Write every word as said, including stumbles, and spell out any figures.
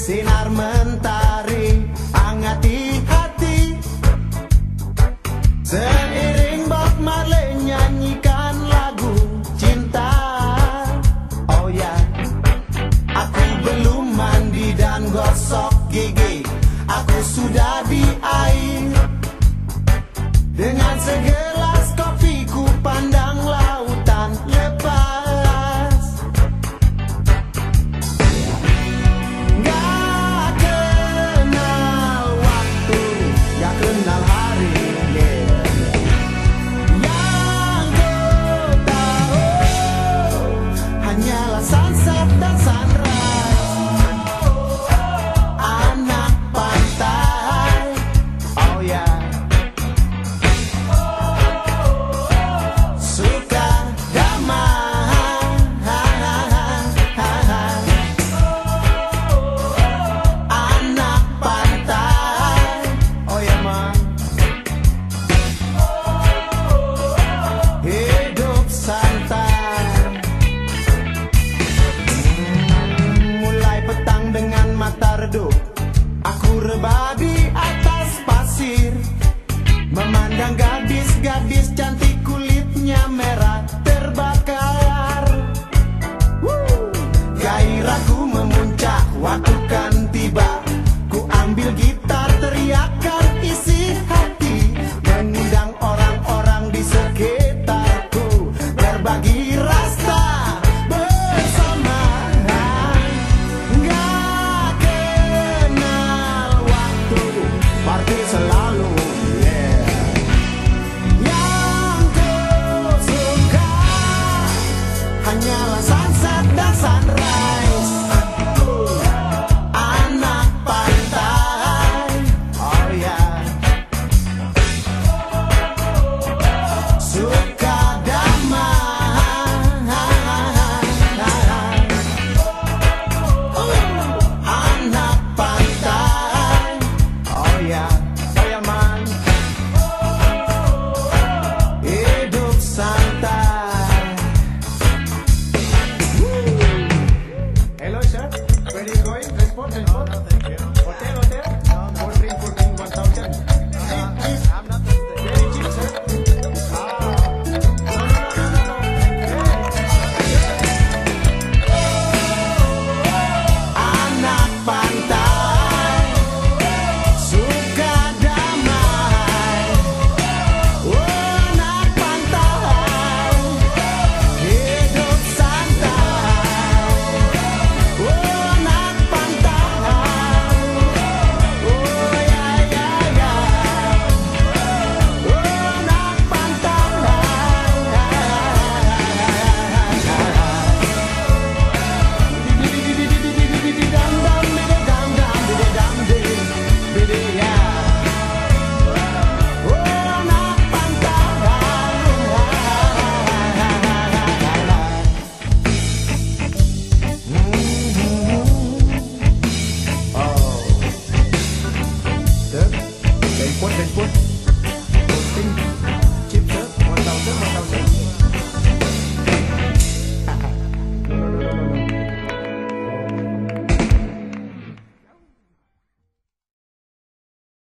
sinar mentari hangati hati. Seiring Bob Marley nyanyikan lagu cinta. Oh ya, aku belum mandi dan gosok gigi, aku sudah di air. Dengan segelas kopi ku pandang lautan lepas. Gak kenal waktu, gak kenal hari, yeah. Yang ku tahu hanyalah sunset dan sunrise. Anak pantai, oh ya, suka damai. Anak pantai, oh ya man, hidup santai. Mulai petang dengan mata redup, aku rebah di atas pasir, memandang gadis-gadis cantik kulitnya merah terbakar. Woo! Gairahku memuncak waktu kan